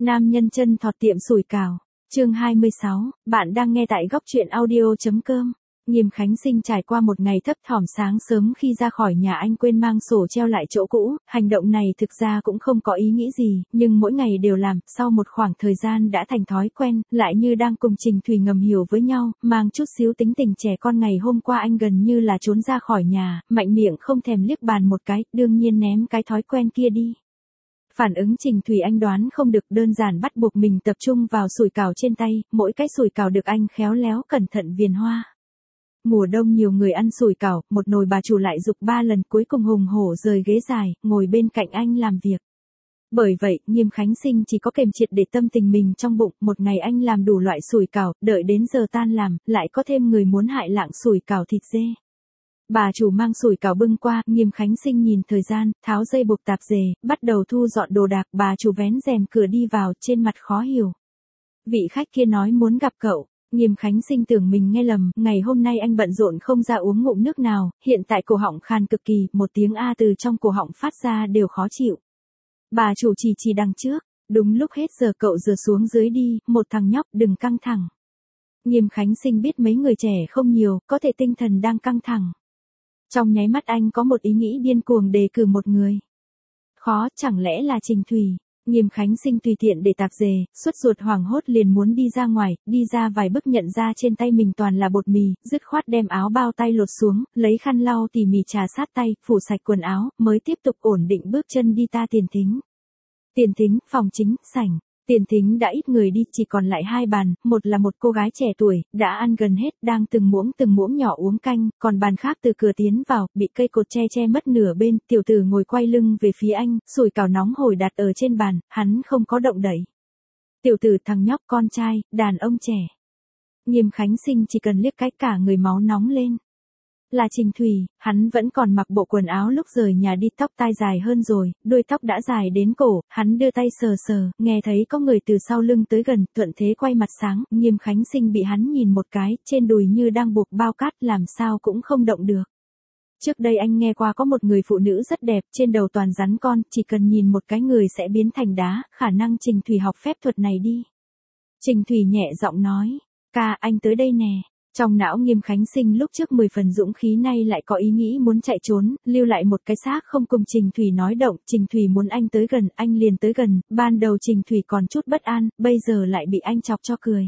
Nam nhân chân thọt tiệm sủi cảo. Chương 26, bạn đang nghe tại góc truyện audio.com. Nghiêm Khánh Sinh trải qua một ngày thấp thỏm sáng sớm khi ra khỏi nhà anh quên mang sổ treo lại chỗ cũ, hành động này thực ra cũng không có ý nghĩ gì, nhưng mỗi ngày đều làm, sau một khoảng thời gian đã thành thói quen, lại như đang cùng Trình Thùy ngầm hiểu với nhau, mang chút xíu tính tình trẻ con ngày hôm qua anh gần như là trốn ra khỏi nhà, mạnh miệng không thèm liếc bàn một cái, đương nhiên ném cái thói quen kia đi. Phản ứng Trình Thùy anh đoán không được, đơn giản bắt buộc mình tập trung vào sủi cảo trên tay, mỗi cái sủi cảo được anh khéo léo cẩn thận viền hoa. Mùa đông nhiều người ăn sủi cảo, một nồi bà chủ lại giục 3 lần, cuối cùng hùng hổ rời ghế dài, ngồi bên cạnh anh làm việc. Bởi vậy, Nghiêm Khánh Sinh chỉ có kềm triệt để tâm tình mình trong bụng, một ngày anh làm đủ loại sủi cảo, đợi đến giờ tan làm, lại có thêm người muốn hại lạng sủi cảo thịt dê. Bà chủ mang sủi cảo bưng qua, Nghiêm Khánh Sinh nhìn thời gian, tháo dây buộc tạp dề, bắt đầu thu dọn đồ đạc, bà chủ vén rèm cửa đi vào, trên mặt khó hiểu. Vị khách kia nói muốn gặp cậu. Nghiêm Khánh Sinh tưởng mình nghe lầm, ngày hôm nay anh bận rộn không ra uống ngụm nước nào, hiện tại cổ họng khàn cực kỳ, một tiếng A từ trong cổ họng phát ra đều khó chịu. Bà chủ chỉ đằng trước, đúng lúc hết giờ cậu rửa xuống dưới đi, một thằng nhóc đừng căng thẳng. Nghiêm Khánh Sinh biết mấy người trẻ không nhiều, có thể tinh thần đang căng thẳng. Trong nháy mắt anh có một ý nghĩ điên cuồng đề cử một người. Khó, chẳng lẽ là Trình Thùy? Nghiêm Khánh Sinh tùy tiện để tạp dề, suốt ruột hoảng hốt liền muốn đi ra ngoài, đi ra vài bước nhận ra trên tay mình toàn là bột mì, dứt khoát đem áo bao tay lột xuống, lấy khăn lau tỉ mỉ trà sát tay, phủ sạch quần áo, mới tiếp tục ổn định bước chân đi ta tiền thính. Tiền thính, phòng chính, sảnh. Tiền thính đã ít người đi, chỉ còn lại 2 bàn, một là một cô gái trẻ tuổi, đã ăn gần hết, đang từng muỗng nhỏ uống canh, còn bàn khác từ cửa tiến vào, bị cây cột che mất nửa bên, tiểu tử ngồi quay lưng về phía anh, sủi cảo nóng hổi đặt ở trên bàn, hắn không có động đậy. Tiểu tử, thằng nhóc, con trai, đàn ông trẻ. Nghiêm Khánh Sinh chỉ cần liếc cái cả người máu nóng lên. Là Trình Thùy, hắn vẫn còn mặc bộ quần áo lúc rời nhà đi, tóc tai dài hơn rồi, đuôi tóc đã dài đến cổ, hắn đưa tay sờ, nghe thấy có người từ sau lưng tới gần, thuận thế quay mặt sáng, Nghiêm Khánh Sinh bị hắn nhìn một cái, trên đùi như đang buộc bao cát, làm sao cũng không động được. Trước đây anh nghe qua có một người phụ nữ rất đẹp, trên đầu toàn rắn con, chỉ cần nhìn một cái người sẽ biến thành đá, khả năng Trình Thùy học phép thuật này đi. Trình Thùy nhẹ giọng nói, ca, anh tới đây nè. Trong não Nghiêm Khánh Sinh lúc trước 10 phần dũng khí nay lại có ý nghĩ muốn chạy trốn, lưu lại một cái xác không cùng Trình Thùy nói động, Trình Thùy muốn anh tới gần, anh liền tới gần, ban đầu Trình Thùy còn chút bất an, bây giờ lại bị anh chọc cho cười.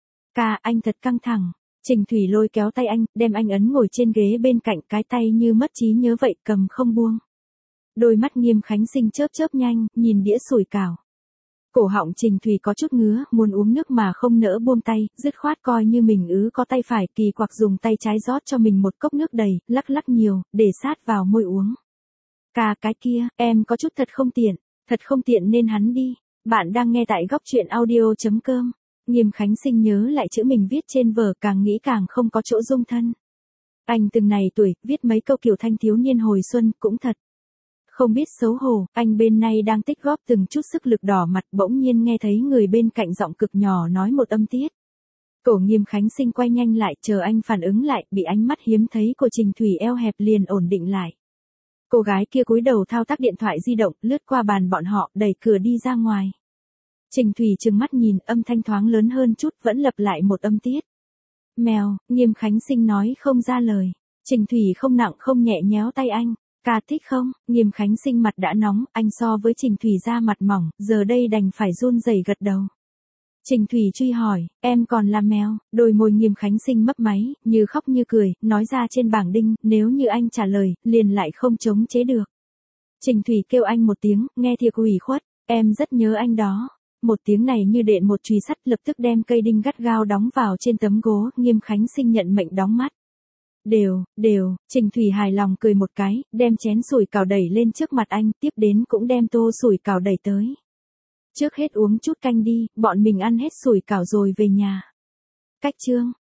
Ca, anh thật căng thẳng. Trình Thùy lôi kéo tay anh, đem anh ấn ngồi trên ghế bên cạnh, cái tay như mất trí nhớ vậy, cầm không buông. Đôi mắt Nghiêm Khánh Sinh chớp nhanh, nhìn đĩa sủi cảo. Cổ họng Trình Thùy có chút ngứa, muốn uống nước mà không nỡ buông tay, dứt khoát coi như mình có tay phải, kỳ quặc dùng tay trái rót cho mình một cốc nước đầy, lắc nhiều, để sát vào môi uống. Ca, cái kia, em có chút thật không tiện nên hắn đi. Bạn đang nghe tại góc truyện audio.com. Nghiêm Khánh Sinh nhớ lại chữ mình viết trên vở, càng nghĩ càng không có chỗ dung thân. Anh từng này tuổi, viết mấy câu kiểu thanh thiếu niên hồi xuân, cũng thật. Không biết xấu hổ, anh bên này đang tích góp từng chút sức lực, đỏ mặt, bỗng nhiên nghe thấy người bên cạnh giọng cực nhỏ nói một âm tiết. Cổ Nghiêm Khánh Sinh quay nhanh lại, chờ anh phản ứng lại, bị ánh mắt hiếm thấy của Trình Thùy eo hẹp liền ổn định lại. Cô gái kia cúi đầu thao tác điện thoại di động, lướt qua bàn bọn họ, đẩy cửa đi ra ngoài. Trình Thùy trừng mắt nhìn, âm thanh thoáng lớn hơn chút, vẫn lặp lại một âm tiết. Mèo, Nghiêm Khánh Sinh nói không ra lời. Trình Thùy không nặng không nhẹ nhéo tay anh. Ca thích không? Nghiêm Khánh Sinh mặt đã nóng, anh so với Trình Thùy da mặt mỏng, giờ đây đành phải run rẩy gật đầu. Trình Thùy truy hỏi, em còn là mèo? Đôi môi Nghiêm Khánh Sinh mấp máy, như khóc như cười, nói ra trên bảng đinh, nếu như anh trả lời, liền lại không chống chế được. Trình Thùy kêu anh một tiếng, nghe thiệt ủy khuất, em rất nhớ anh đó. Một tiếng này như đện một chùy sắt, lập tức đem cây đinh gắt gao đóng vào trên tấm gỗ, Nghiêm Khánh Sinh nhận mệnh đóng mắt. Đều, Trình Thùy hài lòng cười một cái, đem chén sủi cảo đẩy lên trước mặt anh, tiếp đến cũng đem tô sủi cảo đẩy tới. Trước hết uống chút canh đi, bọn mình ăn hết sủi cảo rồi về nhà. Cách chương.